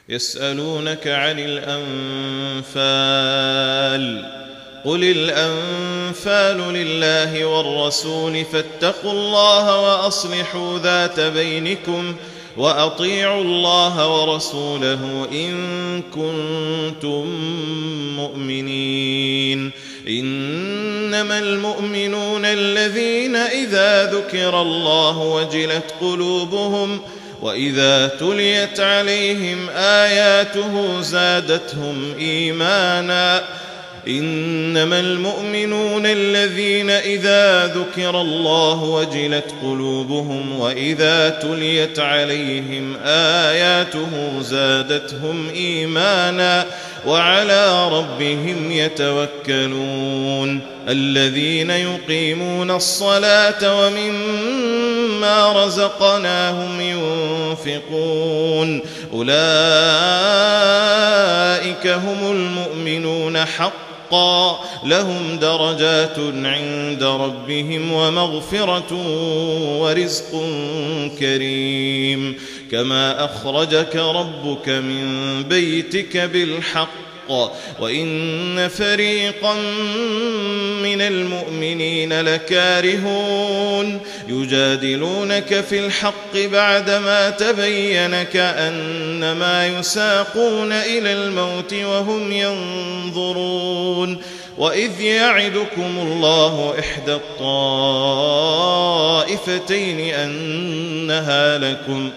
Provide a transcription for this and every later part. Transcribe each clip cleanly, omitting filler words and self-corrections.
يسألونك عن الأنفال قل الأنفال لله والرسول فاتقوا الله وأصلحوا ذات بينكم وأطيعوا الله ورسوله إن كنتم مؤمنين. إنما المؤمنون الذين إذا ذكر الله وجلت قلوبهم وإذا تليت عليهم آياته زادتهم إيمانا. إنما المؤمنون الذين إذا ذكر الله وجلت قلوبهم وإذا تليت عليهم آياته زادتهم إيمانا وعلى ربهم يتوكلون. الذين يقيمون الصلاة ومما رزقناهم ينفقون أولئك هم المؤمنون حقا لهم درجات عند ربهم ومغفرة ورزق كريم. كما أخرجك ربك من بيتك بالحق وإن فريقا من المؤمنين لكارهون يجادلونك في الحق بعدما تبين كأنما يساقون إلى الموت وهم ينظرون. وإذ يعدكم الله إحدى الطائفتين أنها لكم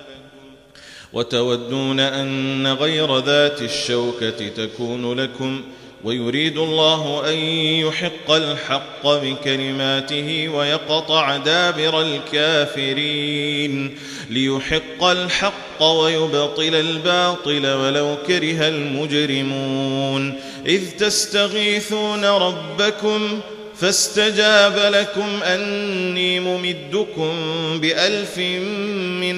وتودون أن غير ذات الشوكة تكون لكم ويريد الله أن يحق الحق بكلماته ويقطع دابر الكافرين ليحق الحق ويبطل الباطل ولو كره المجرمون. إذ تستغيثون ربكم فاستجاب لكم أني ممدكم ب1000 من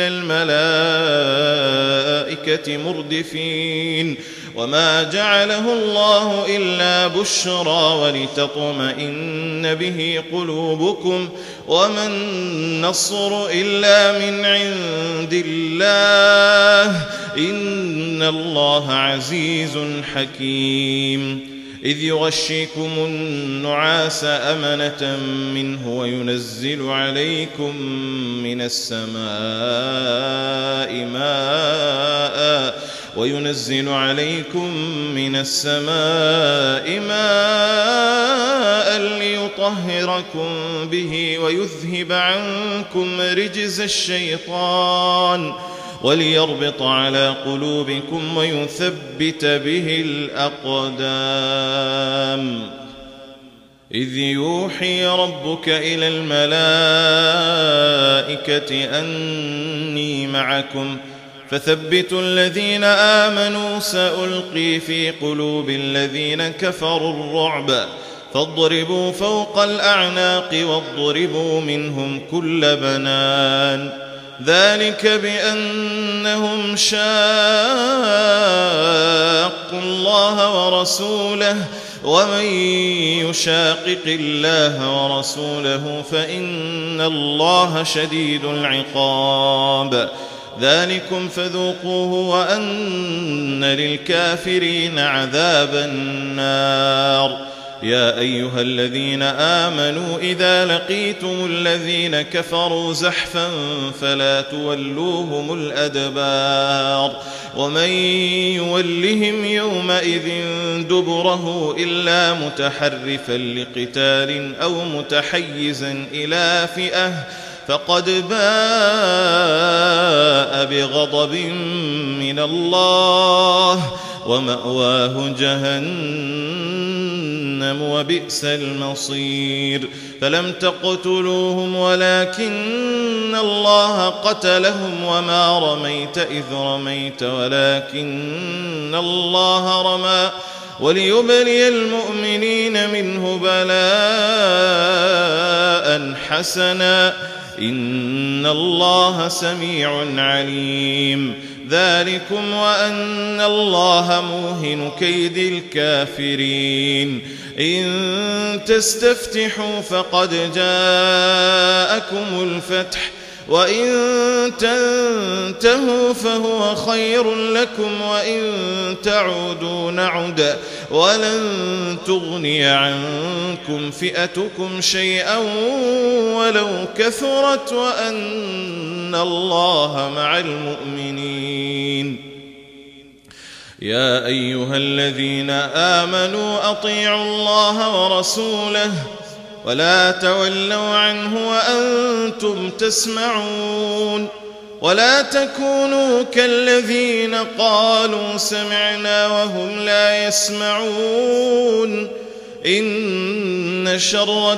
الملائكة مردفين. وما جعله الله إلا بشرى ولتطمئن به قلوبكم وما النصر إلا من عند الله إن الله عزيز حكيم. إذ يغشيكم النعاس أمنة منه وينزل عليكم من السماء ماء ليطهركم به ويذهب عنكم رجز الشيطان وليربط على قلوبكم ويثبت به الأقدام. إذ يوحي ربك إلى الملائكة أني معكم فثبتوا الذين آمنوا سألقي في قلوب الذين كفروا الرعب فاضربوا فوق الأعناق واضربوا منهم كل بنان. ذلك بأنهم شاقوا الله ورسوله ومن يشاقق الله ورسوله فإن الله شديد العقاب. ذلكم فذوقوه وأن للكافرين عذاب النار. يا أيها الذين آمنوا إذا لقيتم الذين كفروا زحفا فلا تولوهم الأدبار ومن يولهم يومئذ دبره إلا متحرفا لقتال أو متحيزا إلى فئة فقد باء بغضب من الله ومأواه جهنم وبئس المصير. فلم تقتلوهم ولكن الله قتلهم وما رميت إذ رميت ولكن الله رمى وليبلي المؤمنين منه بلاء حسنا إن الله سميع عليم. ذلكم وأن الله موهن كيد الكافرين. إن تستفتحوا فقد جاءكم الفتح وإن تنتهوا فهو خير لكم وإن تعودوا نعد ولن تغني عنكم فئتكم شيئا ولو كثرت وأن الله مع المؤمنين. يا أيها الذين آمنوا أطيعوا الله ورسوله ولا تولوا عنه وأنتم تسمعون ولا تكونوا كالذين قالوا سمعنا وهم لا يسمعون إن شر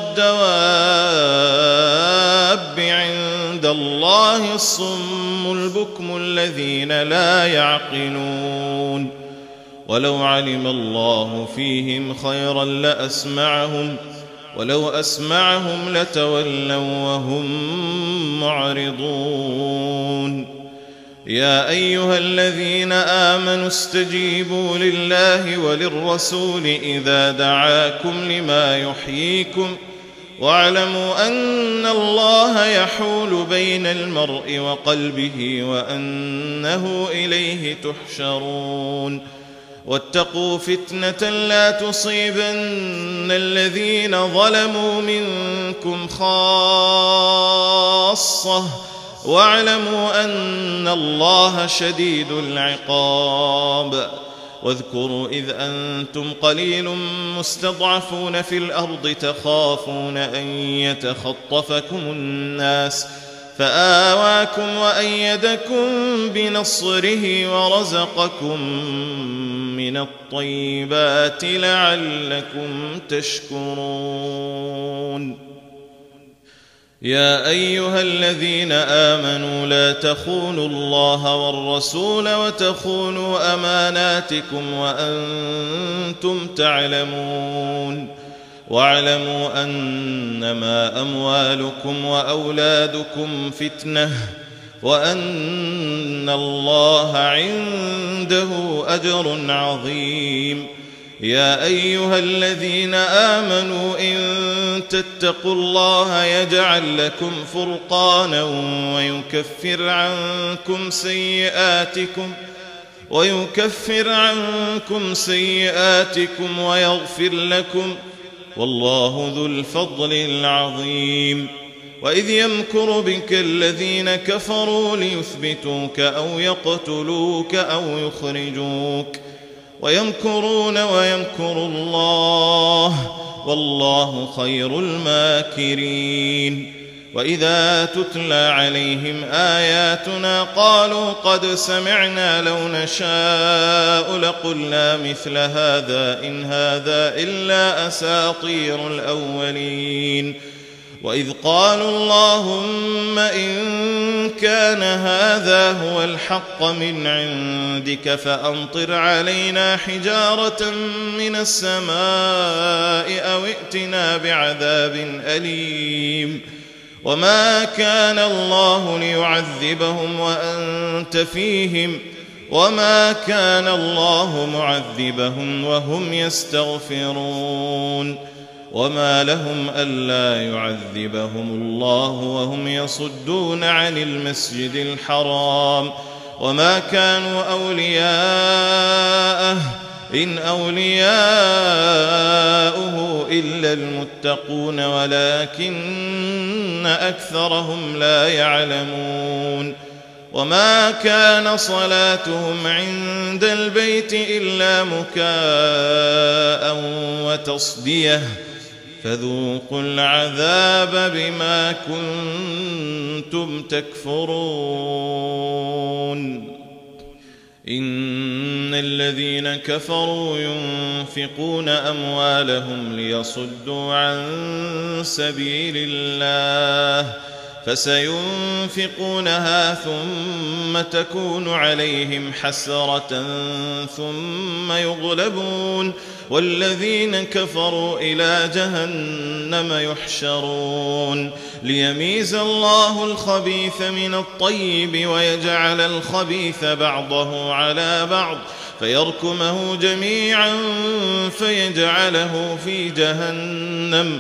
الدواب عند الله الصم البكم الذين لا يعقلون ولو علم الله فيهم خيرا لأسمعهم ولو أسمعهم لتولوا وهم معرضون. يا أيها الذين آمنوا استجيبوا لله وللرسول إذا دعاكم لما يحييكم واعلموا أن الله يحول بين المرء وقلبه وأنه إليه تحشرون. واتقوا فتنة لا تصيبن الذين ظلموا منكم خاصة واعلموا أن الله شديد العقاب. واذكروا إذ أنتم قليل مستضعفون في الأرض تخافون أن يتخطفكم الناس فآواكم وأيدكم بنصره ورزقكم من الطيبات لعلكم تشكرون. يا أيها الذين آمنوا لا تخونوا الله والرسول وتخونوا أماناتكم وأنتم تعلمون واعلموا أنما أموالكم وأولادكم فتنة وأن الله عنده أجر عظيم. يا أيها الذين آمنوا إن تتقوا الله يجعل لكم فرقانا ويكفر عنكم سيئاتكم ويغفر لكم والله ذو الفضل العظيم. وإذ يمكر بك الذين كفروا ليثبتوك أو يقتلوك أو يخرجوك ويمكرون ويمكر الله والله خير الماكرين. وإذا تتلى عليهم آياتنا قالوا قد سمعنا لو نشاء لقلنا مثل هذا إن هذا إلا أساطير الأولين. وإذ قالوا اللهم إن كان هذا هو الحق من عندك فأمطر علينا حجارة من السماء أو ائتنا بعذاب أليم. وما كان الله ليعذبهم وأنت فيهم وما كان الله معذبهم وهم يستغفرون. وما لهم ألا يعذبهم الله وهم يصدون عن المسجد الحرام وما كانوا أولياءه إن أولياؤه إلا المتقون ولكن أكثرهم لا يعلمون. وما كان صلاتهم عند البيت إلا مكاء وتصدية فذوقوا العذاب بما كنتم تكفرون. إن الذين كفروا ينفقون أموالهم ليصدوا عن سبيل الله فسينفقونها ثم تكون عليهم حسرة ثم يغلبون والذين كفروا إلى جهنم يحشرون ليميز الله الخبيث من الطيب ويجعل الخبيث بعضه على بعض فيركمه جميعا فيجعله في جهنم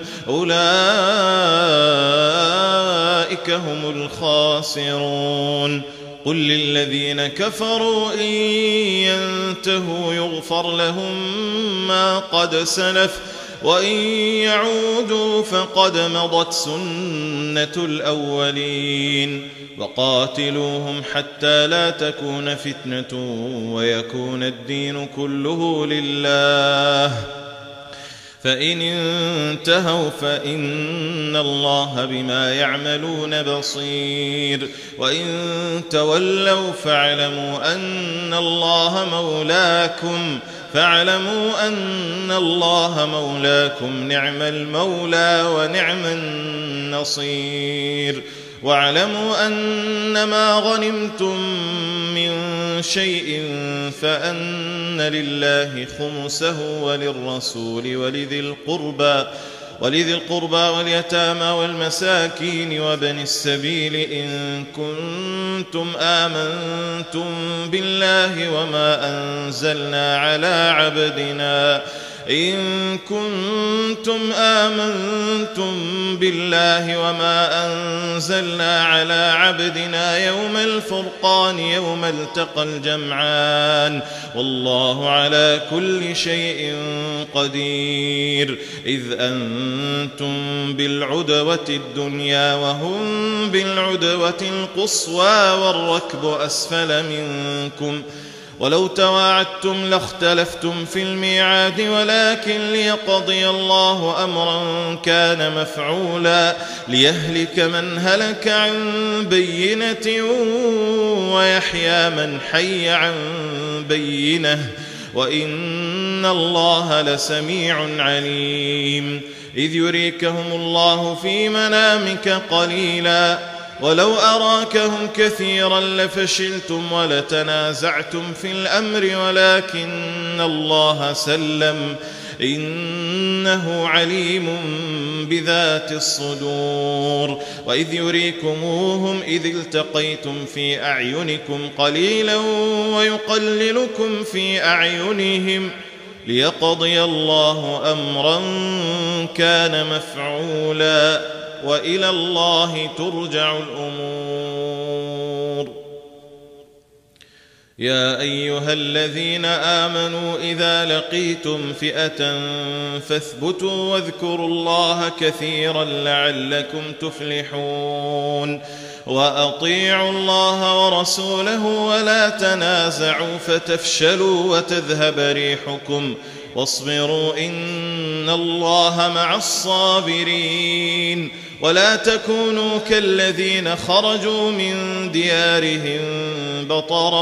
أولئك هم الخاسرون قل للذين كفروا إن ينتهوا يغفر لهم ما قد سلف وإن يعودوا فقد مضت سنة الأولين وقاتلوهم حتى لا تكون فتنة ويكون الدين كله لله فإن انتهوا فإن الله بما يعملون بصير وإن تولوا فاعلموا أن الله مولاكم نعم المولى ونعم النصير واعلموا أنما غنمتم من شيء فأن لله خمسه وللرسول ولذي القربى واليتامى والمساكين وابن السبيل إن كنتم آمنتم بالله وما أنزلنا على عبدنا يوم الفرقان يوم التقى الجمعان والله على كل شيء قدير إذ أنتم بالعدوة الدنيا وهم بالعدوة القصوى والركب أسفل منكم ولو تواعدتم لاختلفتم في الميعاد ولكن ليقضي الله أمرا كان مفعولا ليهلك من هلك عن بينة ويحيى من حي عن بينة وإن الله لسميع عليم إذ يريكهم الله في منامك قليلا ولو أراكهم كثيرا لفشلتم ولتنازعتم في الأمر ولكن الله سلم إنه عليم بذات الصدور وإذ يريكموهم إذ التقيتم في أعينكم قليلا ويقللكم في أعينهم ليقضي الله أمرا كان مفعولا وإلى الله ترجع الأمور يا أيها الذين آمنوا إذا لقيتم فئة فاثبتوا واذكروا الله كثيرا لعلكم تفلحون وأطيعوا الله ورسوله ولا تنازعوا فتفشلوا وتذهب ريحكم واصبروا إن الله مع الصابرين ولا تكونوا كالذين خرجوا من ديارهم بطرا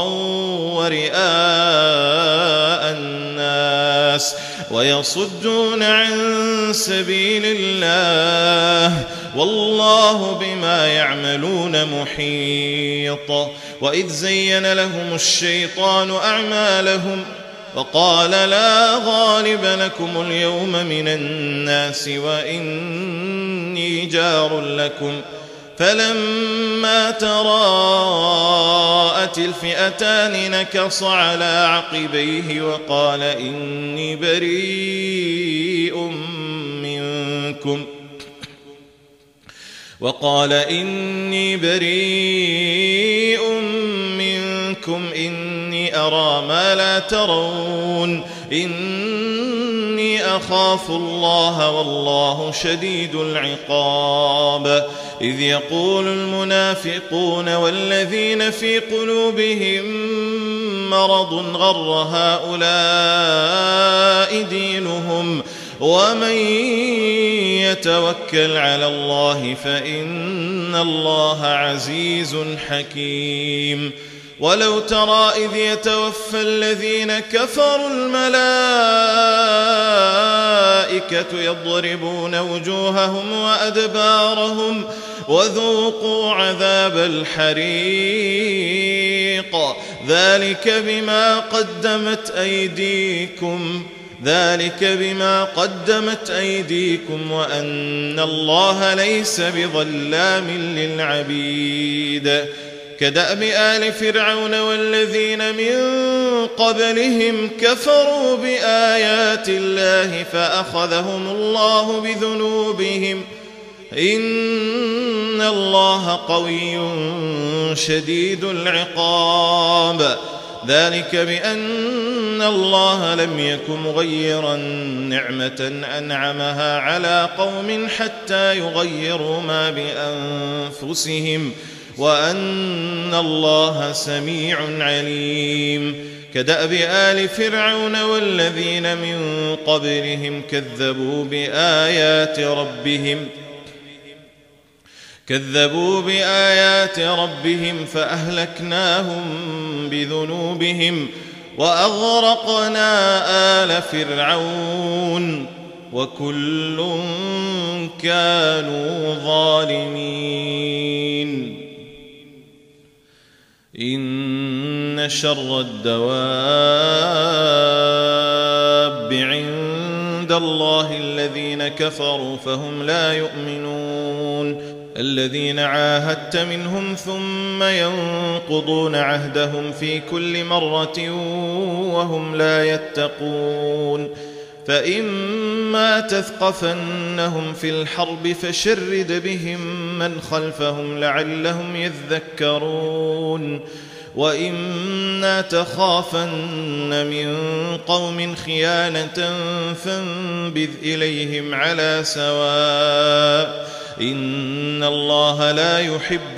ورئاء الناس ويصدون عن سبيل الله والله بما يعملون محيط وإذ زين لهم الشيطان أعمالهم وقال لا غالب لكم اليوم من الناس وإني جار لكم فلما تراءت الفئتان نكص على عقبيه وقال إني بريء منكم إني أرى ما لا ترون إني أخاف الله والله شديد العقاب إذ يقول المنافقون والذين في قلوبهم مرض غر هؤلاء دينهم ومن يتوكل على الله فإن الله عزيز حكيم ولو ترى إذ يتوفى الذين كفروا الملائكة يضربون وجوههم وأدبارهم وذوقوا عذاب الحريق ذلك بما قدمت أيديكم وأن الله ليس بظلام للعبيد كدأب آل فرعون والذين من قبلهم كفروا بآيات الله فأخذهم الله بذنوبهم إن الله قوي شديد العقاب. ذلك بأن الله لم يك مغيرا نعمة أنعمها على قوم حتى يغيروا ما بأنفسهم وأن الله سميع عليم. كدأب آل فرعون والذين من قبلهم كذبوا بآيات ربهم فأهلكناهم بذنوبهم وأغرقنا آل فرعون وكل كانوا ظالمين. إن شر الدواب عند الله الذين كفروا فهم لا يؤمنون. الذين عاهدت منهم ثم ينقضون عهدهم في كل مرة وهم لا يتقون. فإما تثقفنهم في الحرب فشرد بهم من خلفهم لعلهم يذكرون. وإما تخافن من قوم خيانة فانبذ إليهم على سواء إن الله لا يحب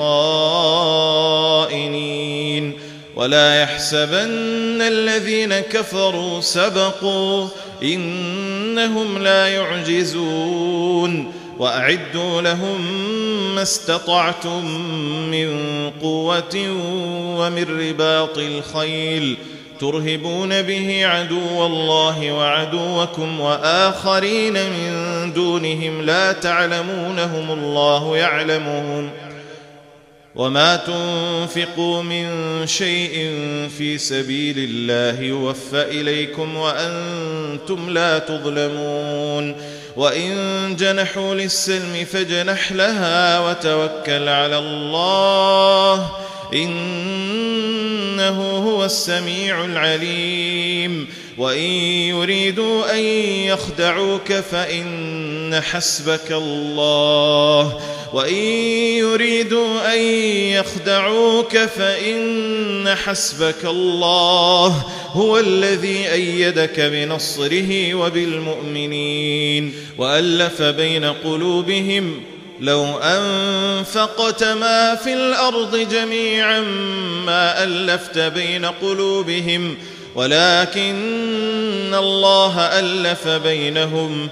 الخائنين. ولا يحسبن الذين كفروا سبقوا إنهم لا يعجزون. وأعدوا لهم ما استطعتم من قوة ومن رباط الخيل ترهبون به عدو الله وعدوكم وآخرين من دونهم لا تعلمونهم الله يعلمهم. وما تنفقوا من شيء في سبيل الله يوفى إليكم وأنتم لا تظلمون. وإن جنحوا للسلم فاجنح لها وتوكل على الله إنه هو السميع العليم. وإن يريدوا أن يخدعوك فإن حسبك الله هو الذي أيدك بنصره وبالمؤمنين وألف بين قلوبهم لو أنفقت ما في الأرض جميعا ما ألفت بين قلوبهم ولكن الله ألف بينهم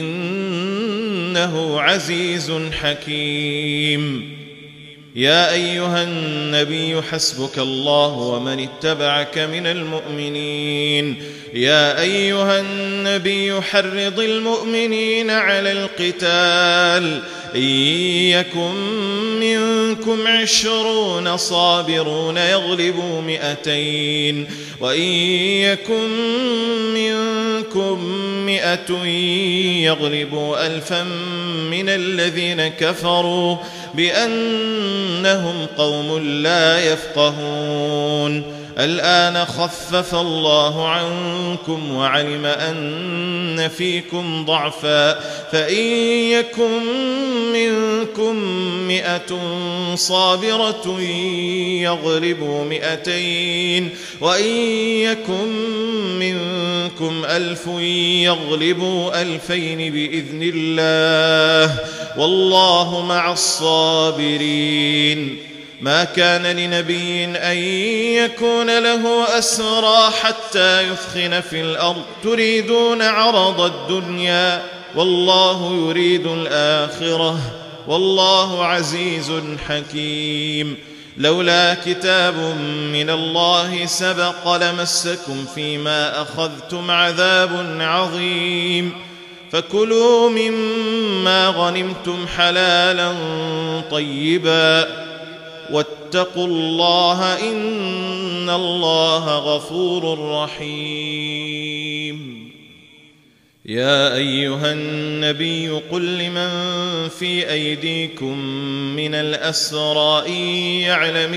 إنه عزيز حكيم. يا أيها النبي حسبك الله ومن اتبعك من المؤمنين. يا أيها النبي حرض المؤمنين على القتال إن يكن منكم 20 صابرون يغلبوا 200 وإن يكن منكم 100 يغلبوا 1000 من الذين كفروا بأنهم قوم لا يفقهون. الآن خفف الله عنكم وعلم أن فيكم ضعفا فإن يكن منكم 100 صابرة يغلبوا 200 وإن يكن منكم 1000 يغلبوا 2000 بإذن الله والله مع الصابرين. ما كان لنبي أن يكون له أسرى حتى يثخن في الأرض تريدون عرض الدنيا والله يريد الآخرة والله عزيز حكيم. لولا كتاب من الله سبق لمسكم فيما أخذتم عذاب عظيم. فكلوا مما غنمتم حلالا طيبا واتقوا الله إن الله غفور رحيم. يا أيها النبي قل لمن في أيديكم من الأسرى إن يعلم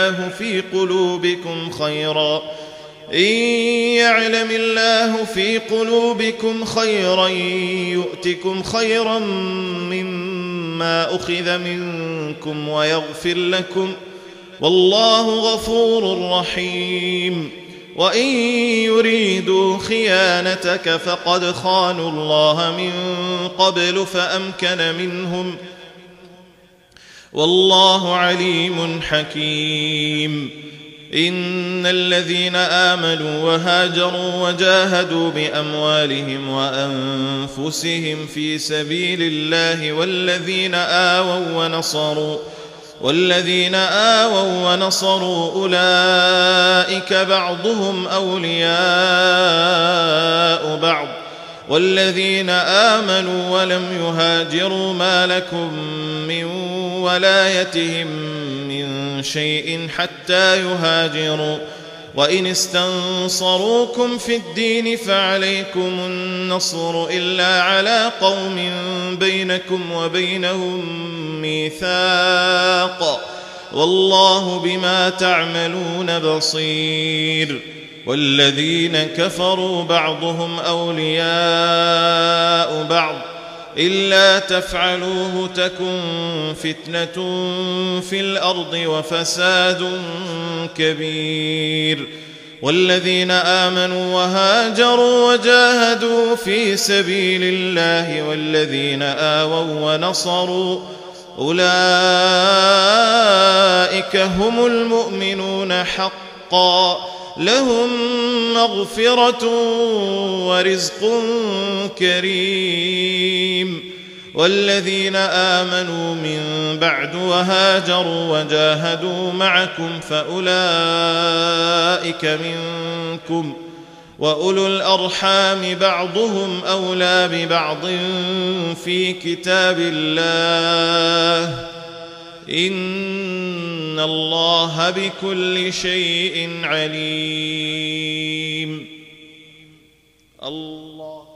الله في قلوبكم خيرا يؤتكم خيرا مما أخذ منكم ويغفر لكم والله غفور رحيم وإن يريدوا خيانتك فقد خانوا الله من قبل فأمكن منهم والله عليم حكيم إن الذين آمنوا وهاجروا وجاهدوا بأموالهم وأنفسهم في سبيل الله والذين آووا ونصروا أولئك بعضهم أولياء بعض والذين آمنوا ولم يهاجروا ما لكم من ولايتهم من شيء حتى يهاجروا وإن استنصروكم في الدين فعليكم النصر إلا على قوم بينكم وبينهم ميثاق والله بما تعملون بصير والذين كفروا بعضهم أولياء بعض إلا تفعلوه تكن فتنة في الأرض وفساد كبير والذين آمنوا وهاجروا وجاهدوا في سبيل الله والذين آووا ونصروا أولئك هم المؤمنون حقا لهم مغفرة ورزق كريم والذين آمنوا من بعد وهاجروا وجاهدوا معكم فأولئك منكم وأولو الأرحام بعضهم أولى ببعض في كتاب الله إن الله بكل شيء عليم. الله